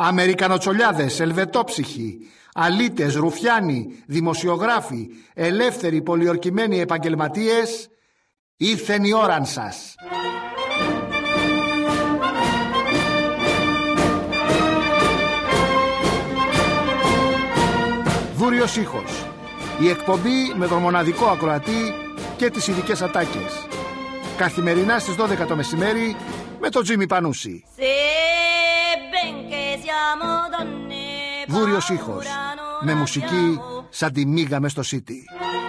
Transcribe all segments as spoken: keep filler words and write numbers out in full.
Αμερικανοτσολιάδες, ελβετόψυχοι, αλήτες, ρουφιάνοι, δημοσιογράφοι, ελεύθεροι πολιορκημένοι επαγγελματίες, ήρθεν η ώραν σας. Βούριος ήχος. Η εκπομπή με τον μοναδικό ακροατή και τις ειδικές ατάκες. Καθημερινά στις δώδεκα το μεσημέρι με τον Τζίμι Πανούση. Βούριος ήχος. Με μουσική σαν τη μίγα μες στο City.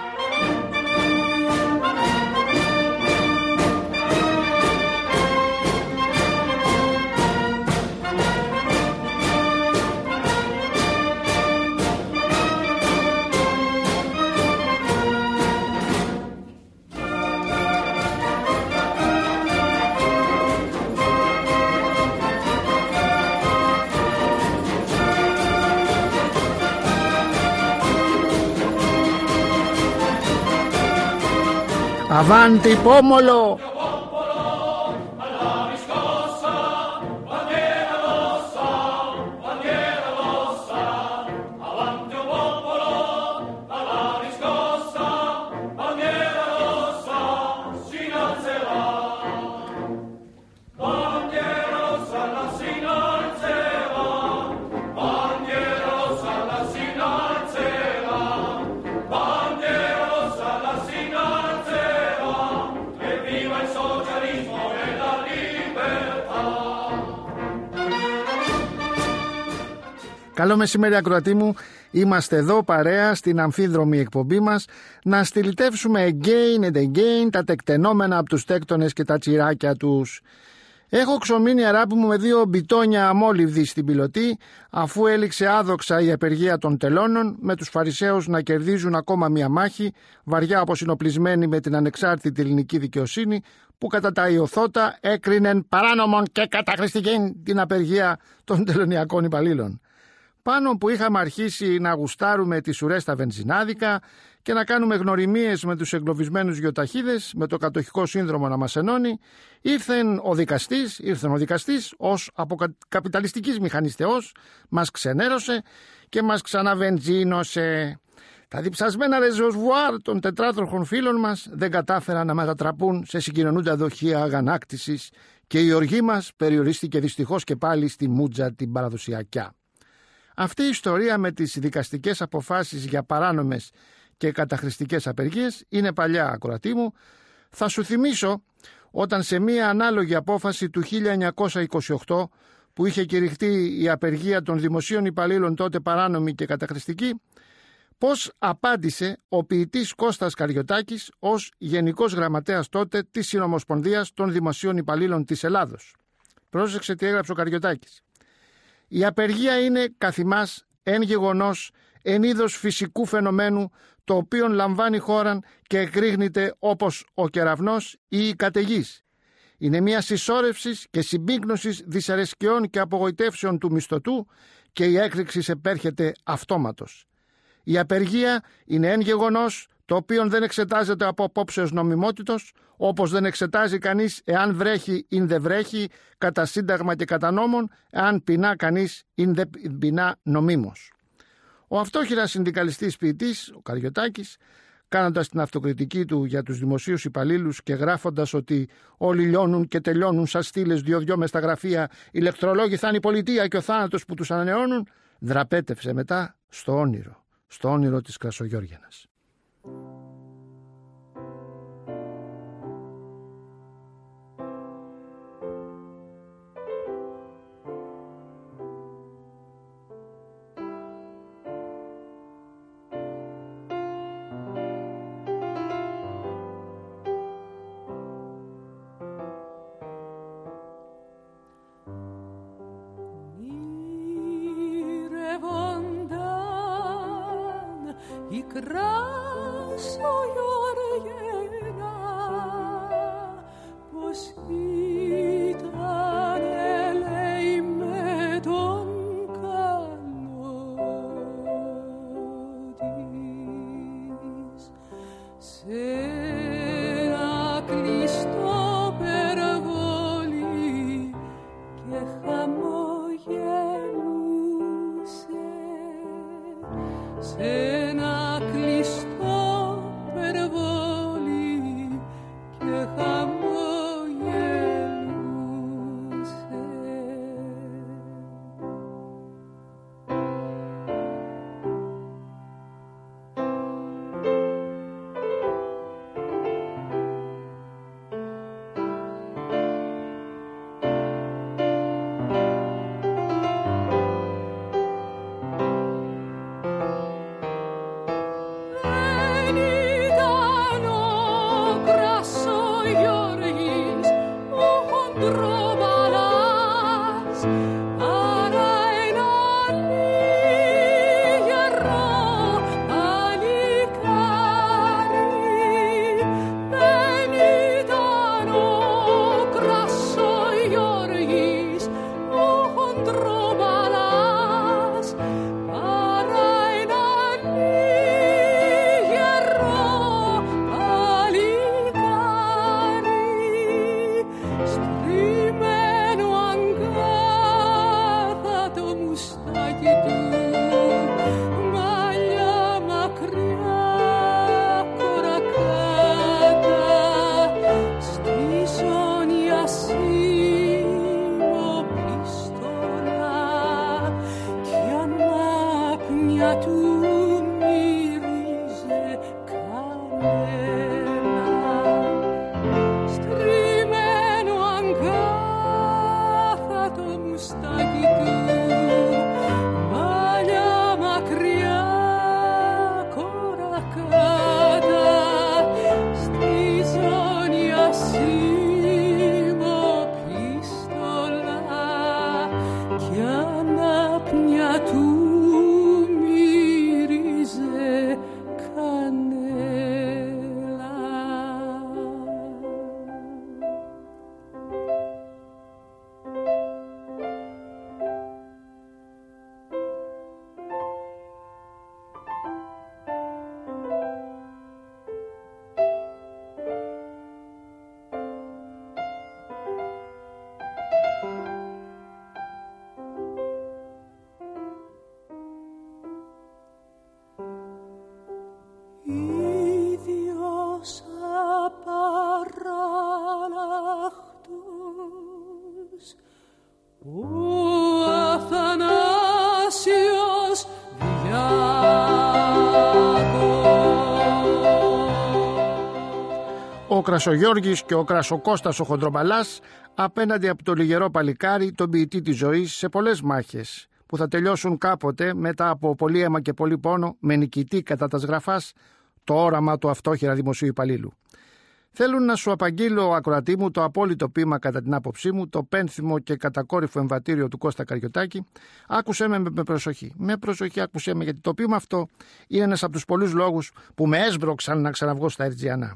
Avanti pomolo! Καλό μεσημέρι ακροατή μου, είμαστε εδώ παρέα στην αμφίδρομη εκπομπή μας να στυλιτεύσουμε again and again τα τεκτενόμενα από τους τέκτονες και τα τσιράκια τους. Έχω ξομείνει αράπη μου με δύο μπιτόνια αμόλυβδη στην πιλωτή, αφού έληξε άδοξα η απεργία των τελώνων, με τους Φαρισαίους να κερδίζουν ακόμα μία μάχη, βαριά αποσυνοπλισμένη με την ανεξάρτητη ελληνική δικαιοσύνη, που κατά τα Ιωθώτα έκρινεν παράνομον και καταχρηστικήν την απεργία των τελωνιακών υπαλλήλων. Πάνω που είχαμε αρχίσει να γουστάρουμε τις ουρές στα βενζινάδικα και να κάνουμε γνωριμίες με τους εγκλωβισμένους γεωταχίδες, με το κατοχικό σύνδρομο να μας ενώνει, ήρθεν ο δικαστής, ήρθεν ο δικαστής ως αποκαπιταλιστικής μηχανής θεός, μας ξενέρωσε και μας ξαναβενζίνωσε. Τα διψασμένα ρεζοσβουάρ των τετράτροχων φίλων μας δεν κατάφεραν να μετατραπούν σε συγκοινωνούντα δοχεία αγανάκτησης και η οργή μας περιορίστηκε δυστυχώς και πάλι στη μούτζα την παραδοσιακιά. Αυτή η ιστορία με τις δικαστικές αποφάσεις για παράνομες και καταχρηστικές απεργίες είναι παλιά, ακροατή μου. Θα σου θυμίσω όταν σε μία ανάλογη απόφαση του χίλια εννιακόσια είκοσι οκτώ που είχε κηρυχτεί η απεργία των δημοσίων υπαλλήλων τότε παράνομη και καταχρηστική, πώς απάντησε ο ποιητής Κώστας Καριωτάκης ως Γενικός Γραμματέας τότε της Συνομοσπονδίας των Δημοσίων Υπαλλήλων της Ελλάδος. Πρόσεξε τι έγραψε ο Καριωτάκης. Η απεργία είναι καθημάς εν γεγονός, εν είδος φυσικού φαινομένου, το οποίο λαμβάνει χώραν και εκρήγνεται όπως ο κεραυνός ή η καταιγής. Είναι μια συσσόρευσης και συμπίκνωσης δυσαρεσκιών και απογοητεύσεων του μισθωτού και η έκρηξη επέρχεται αυτόματος. Η απεργία είναι εν γεγονός, το οποίο δεν εξετάζεται από απόψεως νομιμότητος, όπως δεν εξετάζει κανείς εάν βρέχει ή δεν βρέχει, κατά σύνταγμα και κατά νόμον, εάν πεινά κανείς ή δεν πεινά νομίμως. Ο αυτόχειρα συνδικαλιστής ποιητής, ο Καριωτάκης, κάνοντας την αυτοκριτική του για τους δημοσίους υπαλλήλους και γράφοντας ότι όλοι λιώνουν και τελειώνουν σαν στήλες δυο-δυο μες στα γραφεία, ηλεκτρολόγοι θα είναι η πολιτεία και ο θάνατος που τους ανανεώνουν, δραπέτευσε μετά στο όνειρο, στο όνειρο της Κρασογιώργιανας. Χαμογελούν Ο Κρασογιώργης και ο Κρασοκώστας ο Χοντρομπαλάς απέναντι από το λιγερό παλικάρι, τον ποιητή της ζωής, σε πολλές μάχες που θα τελειώσουν κάποτε μετά από πολύ αίμα και πολύ πόνο με νικητή κατά τα σγραφάς το όραμα του αυτόχειρα δημοσίου υπαλλήλου. Θέλουν να σου απαγγείλω, ακροατή μου, το απόλυτο ποίημα κατά την άποψή μου, το πένθυμο και κατακόρυφο εμβατήριο του Κώστα Καριωτάκη. Άκουσέ με με προσοχή. Με προσοχή άκουσέ με, γιατί το ποίημα αυτό είναι ένας από τους πολλούς λόγους που με έσβρωξαν να ξαναβγώ στα Ερτζιανά.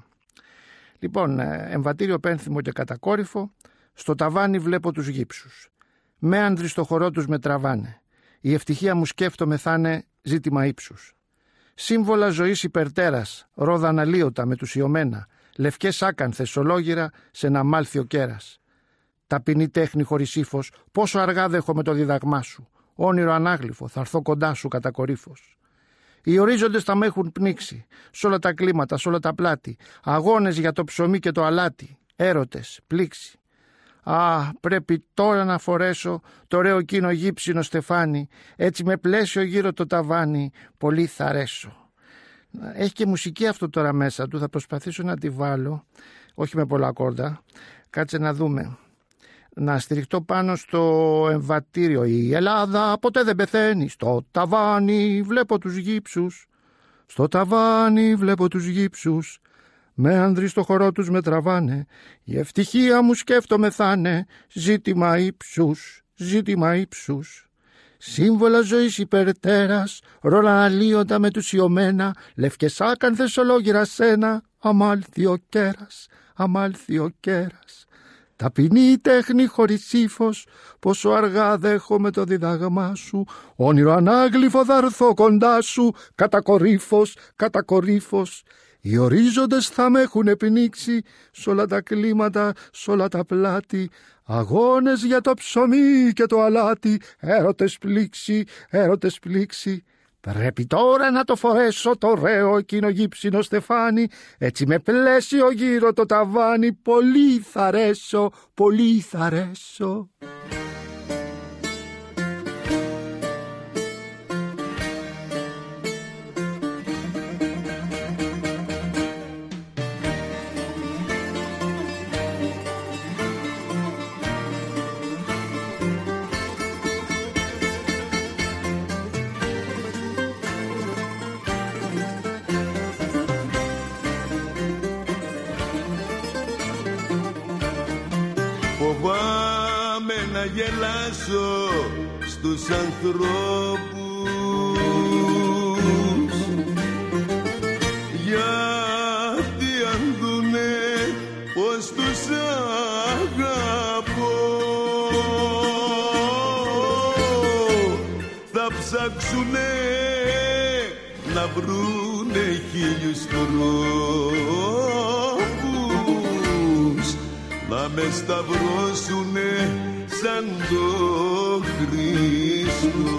Λοιπόν, εμβατήριο πένθυμο και κατακόρυφο, στο ταβάνι βλέπω τους γύψους. Μέανδροι στο χορό τους με τραβάνε. Η ευτυχία μου σκέφτομαι θα είναι ζήτημα ύψους. Σύμβολα ζωής υπερτέρας, ρόδα αναλύωτα μετουσιωμένα, λευκές άκανθες ολόγυρα σε ένα μάλθιο κέρας. Ταπεινή τέχνη χωρίς ύφος, πόσο αργά δέχομαι το διδαγμά σου. Όνειρο ανάγλυφο, θα έρθω κοντά σου κατακορύφως. Οι ορίζοντες θα με έχουν πνίξει, σ' όλα τα κλίματα, σ' όλα τα πλάτη, αγώνες για το ψωμί και το αλάτι, έρωτες, πλήξη. Α, πρέπει τώρα να φορέσω το ωραίο εκείνο γύψινο στεφάνι, έτσι με πλαίσιο γύρω το ταβάνι, πολύ θα αρέσω. Έχει και μουσική αυτό τώρα μέσα του, θα προσπαθήσω να τη βάλω, όχι με πολλά ακόρντα, κάτσε να δούμε. Να στηριχτώ πάνω στο εμβατήριο. Η Ελλάδα ποτέ δεν πεθαίνει. Στο ταβάνι βλέπω τους γύψους. Στο ταβάνι βλέπω τους γύψους. Μέανδροι στο χορό τους με τραβάνε. Η ευτυχία μου σκέφτομαι θα είναι ζήτημα ύψους, ζήτημα ύψους. Σύμβολα ζωής υπερτέρας, ρόλα αναλύοντα μετουσιωμένα, λευκές άκανθες ολόγυρα σένα, αμάλθιο κέρας, αμάλθιο κέρας. Ταπεινή τέχνη χωρίς ύφος, πόσο αργά δέχομαι το διδάγμά σου. Όνειρο ανάγλυφο θα έρθω κοντά σου, κατακορύφως, κατακορύφως. Οι ορίζοντες θα με έχουν πνίξει, σ' όλα τα κλίματα, σ' όλα τα πλάτη. Αγώνες για το ψωμί και το αλάτι, έρωτες πλήξη, έρωτες πλήξη. Πρέπει τώρα να το φορέσω το ωραίο εκείνο γύψινο στεφάνι, έτσι με πλαίσιο γύρω το ταβάνι, πολύ θα αρέσω, πολύ θα αρέσω. Φοβάμαι να γελάσω στους ανθρώπους, γιατί αν δουνε πως τους αγαπώ, θα ψάξουνε να βρουνε χίλιους τρόπους να με σταυρώσουνε σαν το Χριστό.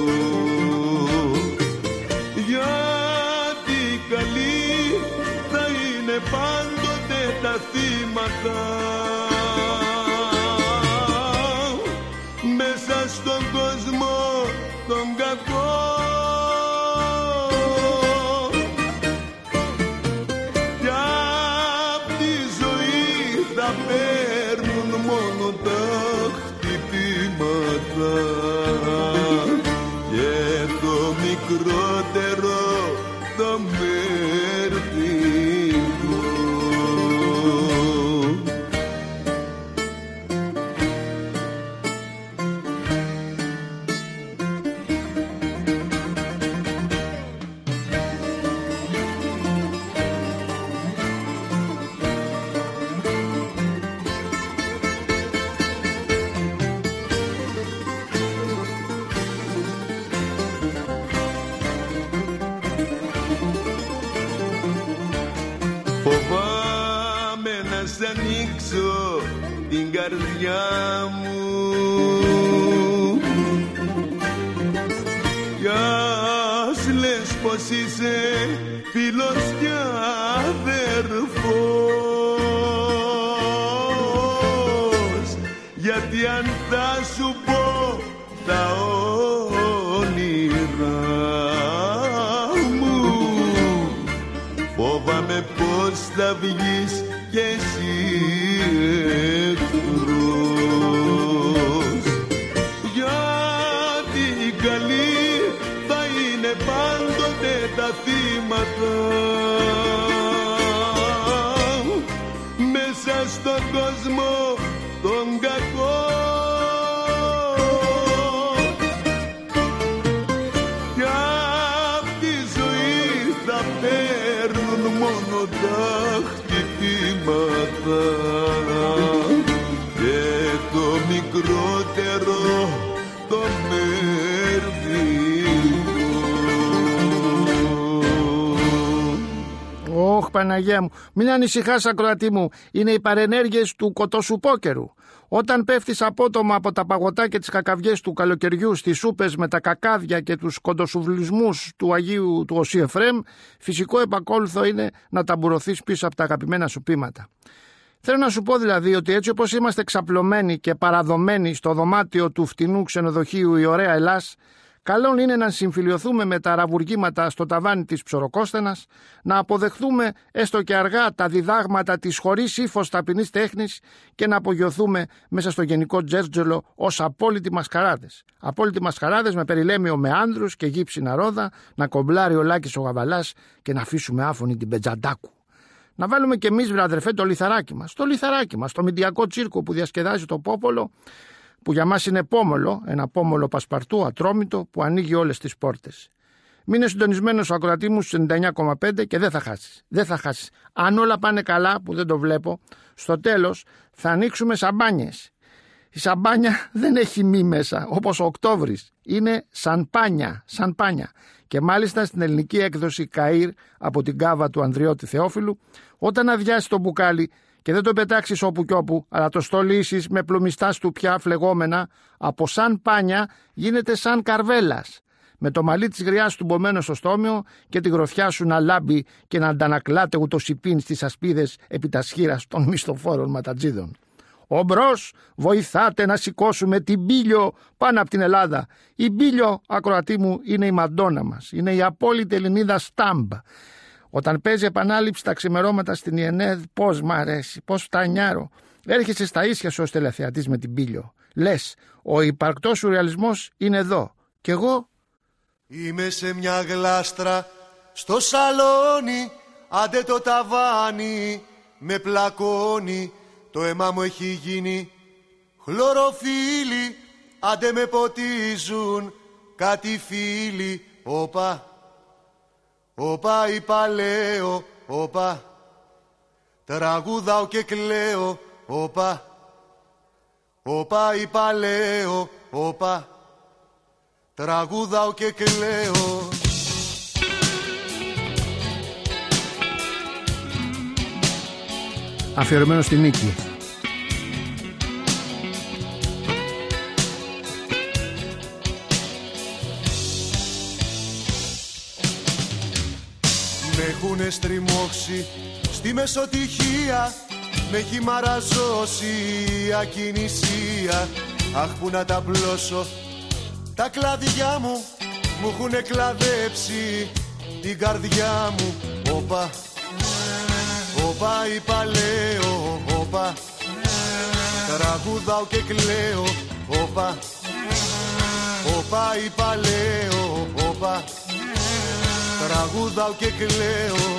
Γιατί καλοί θα είναι πάντοτε τα θύματα μέσα στον κόσμο τον κακό. Και το μικρότερο το μερδικό. Φοβάμαι να σ' ανοίξω την καρδιά μου, κι ας λες πως είσαι φίλος κι αδερφός, γιατί αν θα σου πω τα όνειρά μου, φοβάμαι πως θα βγεις κι εσύ εχθρός. Γιατί οι καλοί θα είναι πάντοτε τα θύματα μέσα στον κόσμο τον κακό. Κι απ' τη ζωή θα παίρνουν μόνο τα χτυπήματα και το μικρότερο το μερδικό. Ωχ, Παναγία μου, μην ανησυχάς ακροατή μου, είναι οι παρενέργειες του κοτοσουπόκερου. Όταν πέφτεις απότομα από τα παγωτά και τις κακαβιές του καλοκαιριού στις σούπες με τα κακάδια και τους κοντοσουβλισμούς του Αγίου του Οσί Εφραίμ, φυσικό επακόλουθο είναι να ταμπουρωθείς πίσω από τα αγαπημένα σου πείματα. Θέλω να σου πω δηλαδή ότι έτσι όπως είμαστε ξαπλωμένοι και παραδομένοι στο δωμάτιο του φτηνού ξενοδοχείου η ωραία Ελλάς, καλό είναι να συμφιλιωθούμε με τα ραβουργήματα στο ταβάνι της Ψωροκόστενας, να αποδεχθούμε έστω και αργά τα διδάγματα της χωρίς ύφος ταπεινής τέχνης και να απογειωθούμε μέσα στο γενικό τζέρτζελο ως απόλυτοι μασκαράδες. Απόλυτοι μασκαράδες με περιλέμιο με άνδρους και γύψινα ρόδα, να κομπλάρει ο Λάκης ο Γαβαλάς και να αφήσουμε άφωνη την Πετζαντάκου. Να βάλουμε κι εμείς, βρε αδερφέ, το λιθαράκι μας, το λιθαράκι μας, το μηντιακό τσίρκο που διασκεδάζει το πόπολο, που για μας είναι πόμολο, ένα πόμολο πασπαρτού, ατρόμητο, που ανοίγει όλες τις πόρτες. Μείνε συντονισμένος ο ακροατή μου στους ενενήντα εννιά κόμμα πέντε και δεν θα χάσεις. Δεν θα χάσεις. Αν όλα πάνε καλά, που δεν το βλέπω, στο τέλος θα ανοίξουμε σαμπάνιες. Η σαμπάνια δεν έχει μη μέσα, όπως ο Οκτώβρης. Είναι σανπάνια, σανπάνια. Και μάλιστα στην ελληνική έκδοση Καΐρ από την κάβα του Ανδριώτη Θεόφιλου, όταν αδειάσει το μπουκάλι και δεν το πετάξεις όπου κι όπου, αλλά το στολίσεις με πλουμιστά στουπιά φλεγόμενα, από σαν πάνια γίνεται σαν καρβέλας. με το μαλλί της γριάς του μπωμένο στο στόμιο και τη γροθιά σου να λάμπει και να αντανακλάται ούτως υπήν στις ασπίδες επί τα σχήρας των μισθοφόρων ματατζίδων. Ομπρός, βοηθάτε να σηκώσουμε την Μπίλιο πάνω από την Ελλάδα. Η Μπίλιο, ακροατή μου, είναι η Μαντόνα μας. Είναι η απόλυτη Ελληνίδα Στάμπ. Όταν παίζει επανάληψη τα ξημερώματα στην ΙΕΝΕΔ, πώς μ' αρέσει, πώς φτανιάρω. Έρχεσαι στα ίσια σου ως τηλεθεατής με την Μπίλιο. Λες, ο υπαρκτός σουρεαλισμός είναι εδώ. Κι εγώ είμαι σε μια γλάστρα στο σαλόνι, άντε το ταβάνι με πλακώνει. Το αίμα μου έχει γίνει χλωροφύλλι, άντε με ποτίζουν κάτι φίλοι. Όπα, όπα είπα λέω, όπα, τραγουδάω και κλαίω. Όπα, όπα είπα λέω, όπα, τραγουδάω και κλαίω. Αφιερωμένο στη Νίκη. Με έχουνε στριμώξει στη μεσοτυχία, με έχει μαραζώσει η ακινησία. Αχ, που να τα πλώσω, τα κλαδιά μου μου έχουνε κλαδέψει την καρδιά μου. Όπα, όπα είπα λέω, όπα, τραγουδάω και κλαίω. Όπα, όπα είπα λέω, όπα, τραγουδάω και κλαίω.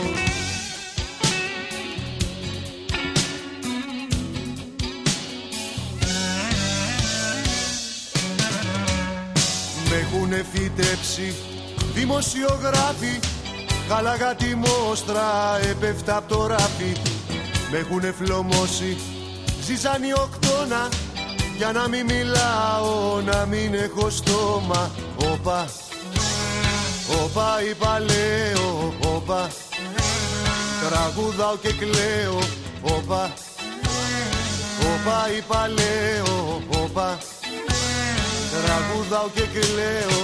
Με έχουνε φυτέψει δημοσιογράφοι, χάλαγα τη μόστρα, έπεφτα απ' το ράφι. Με έχουνε φλωμώσει ζυζάνι οκτώνα, για να μην μιλάω, να μην έχω στόμα. Όπα, όπα είπα λέω, όπα, τραγουδάω και κλαίω. Όπα, όπα είπα λέω, όπα, τραγουδάω και κλαίω.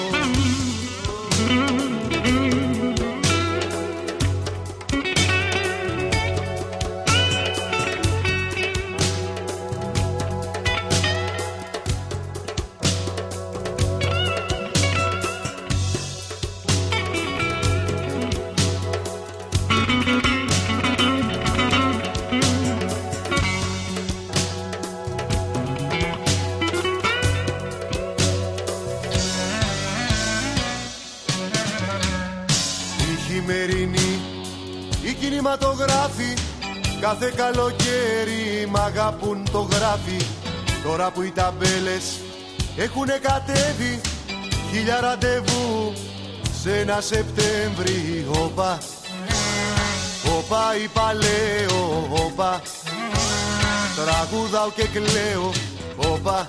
Οι κινηματογράφοι κάθε καλοκαίρι μ' αγαπούν το γράφει. Τώρα που οι ταμπέλες έχουνε κατέβει, χίλια ραντεβού σε ένα Σεπτέμβρη. Όπα, όπα είπα λέω, όπα, τραγουδάω και κλαίω. Όπα,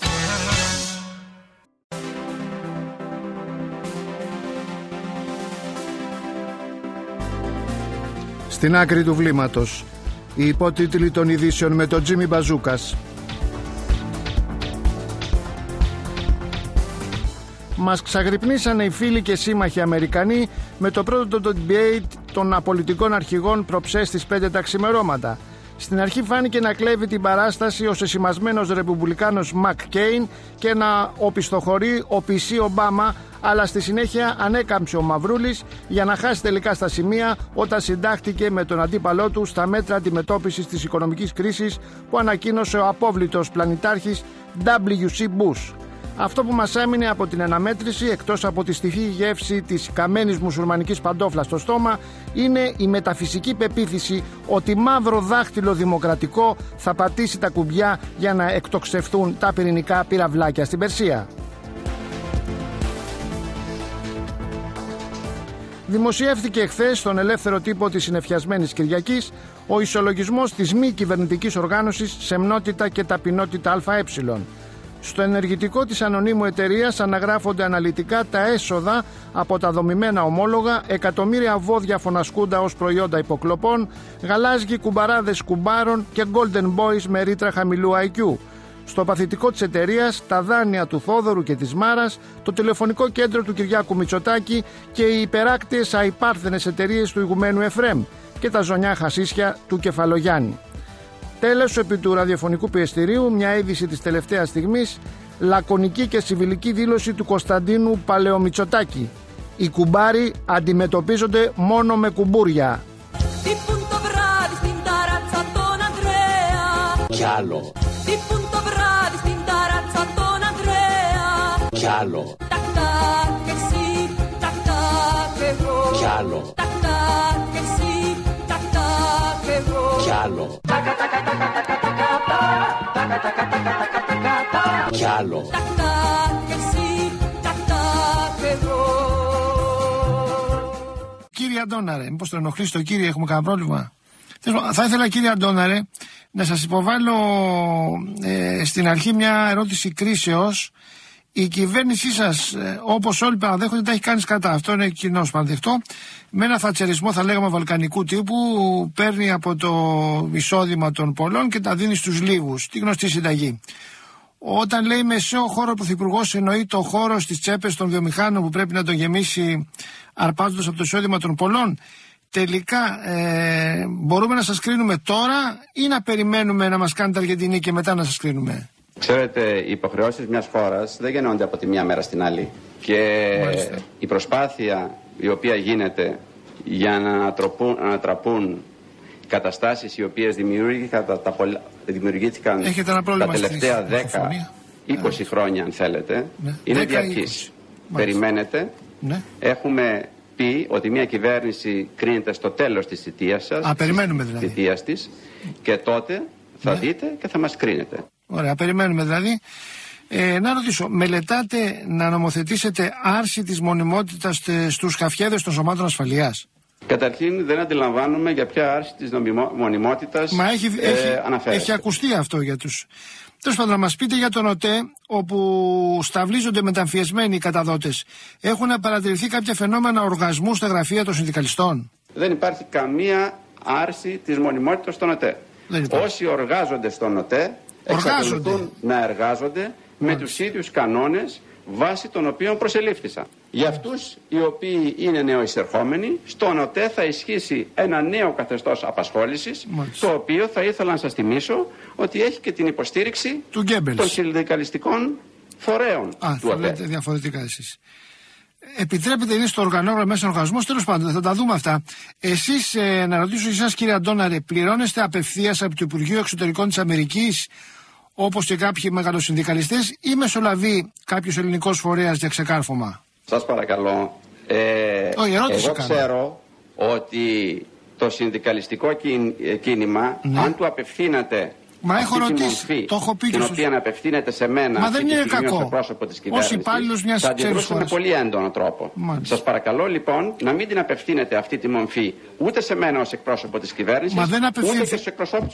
στην άκρη του βλήματος, οι υπότιτλοι των ειδήσεων με τον Τζίμι Μπαζούκας. Μας ξαγρυπνήσανε οι φίλοι και σύμμαχοι Αμερικανοί με το πρώτο το debate των απολυτικών αρχηγών προψές στις πέντε τα ξημερώματα. Στην αρχή φάνηκε να κλέβει την παράσταση ο σεσημασμένος ρεπουμπλικάνος Μακ Κέιν και να οπισθοχωρεί ο πι σι Ομπάμα, αλλά στη συνέχεια ανέκαμψε ο Μαυρούλης για να χάσει τελικά στα σημεία όταν συντάχθηκε με τον αντίπαλό του στα μέτρα αντιμετώπισης της οικονομικής κρίσης που ανακοίνωσε ο απόβλητος πλανητάρχης ντάμπλιου σι Bush. Αυτό που μας έμεινε από την αναμέτρηση, εκτός από τη στιφή γεύση της καμένης μουσουλμανικής παντόφλας στο στόμα, είναι η μεταφυσική πεποίθηση ότι μαύρο δάχτυλο δημοκρατικό θα πατήσει τα κουμπιά για να εκτοξευθούν τα πυρηνικά πυραυλάκια στην Περσία. Δημοσιεύθηκε εχθές στον ελεύθερο τύπο της συνεφιασμένης Κυριακής ο ισολογισμός της μη κυβερνητικής οργάνωσης Σεμνότητα και Ταπεινότητα ΑΕ. Στο ενεργητικό της ανωνύμου εταιρείας αναγράφονται αναλυτικά τα έσοδα από τα δομημένα ομόλογα, εκατομμύρια βόδια φωνασκούντα ως προϊόντα υποκλοπών, γαλάζιοι κουμπαράδες κουμπάρων και golden boys με ρήτρα χαμηλού άι κιου. στο παθητικό της εταιρείας, τα δάνεια του Θόδωρου και της Μάρας, το τηλεφωνικό κέντρο του Κυριάκου Μητσοτάκη και οι υπεράκτιες αϊπάρθενες εταιρείες του ηγουμένου Εφρέμ και τα ζωνιά χασίσια του Κεφαλογιάννη. Τέλος, επί του ραδιοφωνικού πιεστηρίου, μια είδηση της τελευταίας στιγμής, λακωνική και συμβιλική δήλωση του Κωνσταντίνου Παλαιομητσοτάκη. Οι κουμπάροι αντιμετωπίζονται μόνο με κουμπούρια. Κι άλλο. Κι άλλο. Κι άλλο. Κι άλλο. Κι άλλο. Κύριε Αντώναρε, μήπως τον ενοχλήσει το κύριε, έχουμε κανένα πρόβλημα? Θα ήθελα, κύριε Αντώναρε, να σας υποβάλω ε, στην αρχή μια ερώτηση κρίσεως. Η κυβέρνησή σας, ε, όπως όλοι παραδέχονται, τα έχει κάνει κατά. Αυτό είναι κοινώς παραδεχτό. Με ένα θατσερισμό, θα λέγαμε, βαλκανικού τύπου, παίρνει από το εισόδημα των πολλών και τα δίνει στους λίγους. Τη γνωστή συνταγή. Όταν λέει μεσαίο χώρο ο Πρωθυπουργός, εννοεί το χώρο στις τσέπες των βιομηχάνων που πρέπει να τον γεμίσει αρπάζοντας από το εισόδημα των πολλών. Τελικά ε, μπορούμε να σας κρίνουμε τώρα ή να περιμένουμε να μας κάνετε Αργεντινή και μετά να σας κρίνουμε? Ξέρετε, οι υποχρεώσεις μιας χώρας δεν γεννώνται από τη μία μέρα στην άλλη. Και Μάλιστα. η προσπάθεια η οποία γίνεται για να ανατραπούν, ανατραπούν καταστάσεις οι οποίες δημιουργήθηκαν τα, τα, δημιουργήθηκαν τα τελευταία δέκα είκοσι χρόνια, αν θέλετε, ναι. είναι διαρκής. Περιμένετε. Ναι. Έχουμε πει ότι μια κυβέρνηση κρίνεται στο τέλος της θητείας σας. Α, περιμένουμε δηλαδή. Της θητείας της, και τότε θα ναι. δείτε και θα μας κρίνετε. Ωραία, περιμένουμε δηλαδή. Ε, να ρωτήσω, μελετάτε να νομοθετήσετε άρση της μονιμότητας στους χαφιέδες των σωμάτων ασφαλείας? Καταρχήν δεν αντιλαμβάνομαι για ποια άρση της νομιμο... μονιμότητας Μα έχει, ε, έχει, αναφέρεται. Έχει ακουστεί αυτό για τους... Τέλος πάντων, να μας πείτε για τον ΟΤΕ, όπου σταυλίζονται μεταμφιεσμένοι οι καταδότες. Έχουν παρατηρηθεί κάποια φαινόμενα οργασμού στα γραφεία των συνδικαλιστών? Δεν υπάρχει καμία άρση της μονιμότητας στον ΟΤΕ. Όσοι εργάζονται στον ΟΤΕ εξακολουθούν να εργάζονται με τους ίδιους κανόνες βάσει των οποίων προσελήφθησαν. Για αυτούς οι οποίοι είναι νεοεισερχόμενοι, στον ΟΤΕ θα ισχύσει ένα νέο καθεστώς απασχόλησης, Μάλιστα. το οποίο θα ήθελα να σας θυμίσω ότι έχει και την υποστήριξη του των συνδικαλιστικών φορέων Α, του ΟΤΕ. Λέτε διαφορετικά εσείς. Επιτρέπετε, είναι στο οργανόγραμμα μέσα οργανισμός, τέλος πάντων, θα τα δούμε αυτά. Εσείς, ε, να ρωτήσω εσάς, κύριε Αντώναρε, πληρώνεστε απευθείας από το Υπουργείο Εξωτερικών της Αμερικής, όπως και κάποιοι μεγαλοσυνδικαλιστές, ή μεσολαβεί κάποιος ελληνικός φορέας για ξεκάρφωμα? Σας παρακαλώ. Ε, Όχι, εγώ κάνω. ξέρω ότι το συνδικαλιστικό κίνημα, ναι. αν του απευθύνατε Μα έχω ρωτήσει, μορφή, το έχω πει την και οποία να απευθύνεται σε μένα, Μα δεν είναι κακό. Ως εκπρόσωπο της κυβέρνησης, ως υπάλληλος μιας θα αντιδρούσε με πολύ έντονο τρόπο. Μάλιστα. Σας παρακαλώ λοιπόν να μην την απευθύνετε αυτή τη μορφή ούτε σε μένα ως εκπρόσωπο της κυβέρνησης, ούτε και στους εκπροσώπους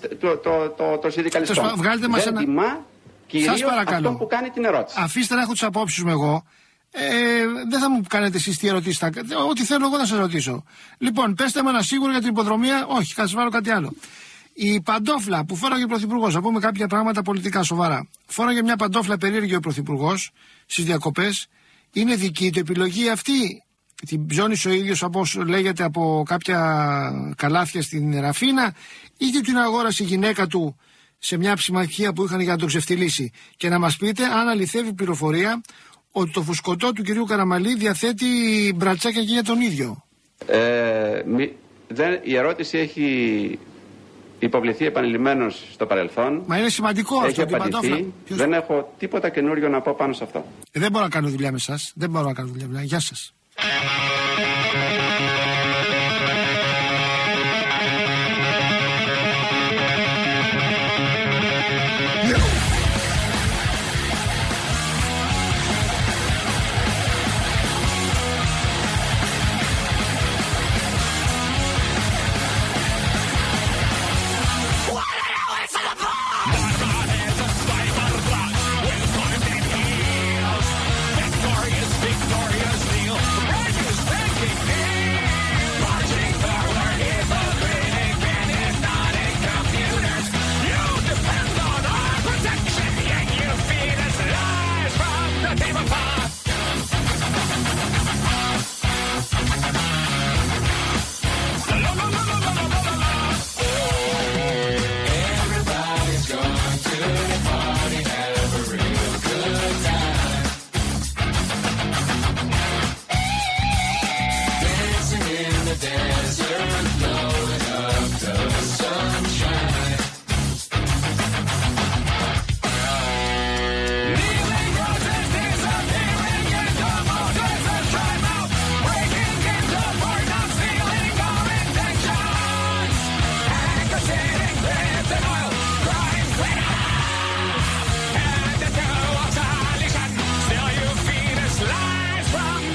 των συνδικαλιστών. Βγάλτε μας δεν ένα... τιμά κυρίως αυτό που κάνει την ερώτηση. Αφήστε να έχω τις απόψεις μου εγώ. Ε, δεν θα μου κάνετε εσείς τι ερωτήσεις. Θα... Ό,τι θέλω εγώ να σας ρωτήσω. Λοιπόν, πέστε με ένα σίγουρο για την υποδρομία. Όχι, θα σας βάλω κάτι άλλο. Η παντόφλα που φόραγε ο Πρωθυπουργός, να πούμε κάποια πράγματα πολιτικά σοβαρά. Φόραγε μια παντόφλα περίεργη ο Πρωθυπουργός στις διακοπές. Είναι δική του επιλογή αυτή? Την ψώνισε ο ίδιος, όπως λέγεται, από κάποια καλάθια στην Ραφίνα, ή και την αγόρασε η γυναίκα του σε μια ψημαχία που είχαν για να τον ξεφτυλίσει? Και να μας πείτε αν αληθεύει πληροφορία ότι το φουσκωτό του κυρίου Καραμαλή διαθέτει μπρατσάκια και για τον ίδιο. Ε, μη, δεν, η ερώτηση έχει υποβληθεί επανειλημμένως στο παρελθόν. Μα είναι σημαντικό έχει αυτό. Απαντηθεί. Δεν έχω τίποτα καινούριο να πω πάνω σε αυτό. Ε, δεν μπορώ να κάνω δουλειά με εσάς. Δεν μπορώ να κάνω δουλειά με εσάς. Γεια σας.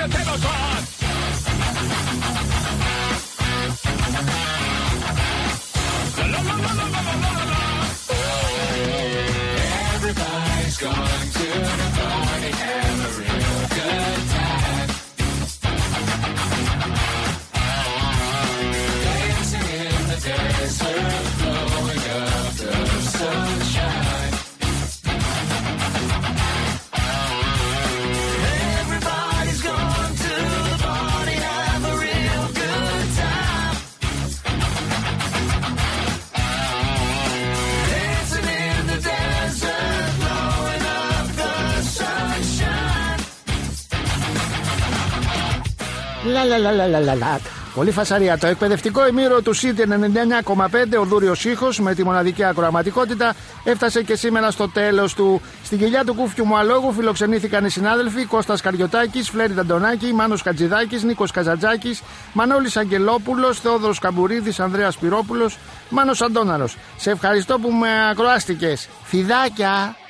Everybody's going to the party, have a real good time. Dancing in the desert, blowing up the sunshine. Everybody's going to the party, have a real good time. Dancing in the desert, blowing up the sunshine. Λα λα λα λα λα λα. Πολύ φασαρία. Το εκπαιδευτικό ημίρο του City ενενήντα εννιά κόμμα πέντε, ο δούριος ήχος με τη μοναδική ακροαματικότητα, έφτασε και σήμερα στο τέλος του. Στην κοιλιά του κούφιου μου αλόγου φιλοξενήθηκαν οι συνάδελφοι Κώστας Καριωτάκης, Φλέρι Δαντονάκη, Μάνος Χατζηδάκης, Νίκος Καζατζάκης, Μανώλης Αγγελόπουλος, Θεόδωρος Καμπουρίδης, Ανδρέας Πυρόπουλος, Μάνος Αντώναρος. Σε ευχαριστώ που με ακροάστηκες. Φιδάκια!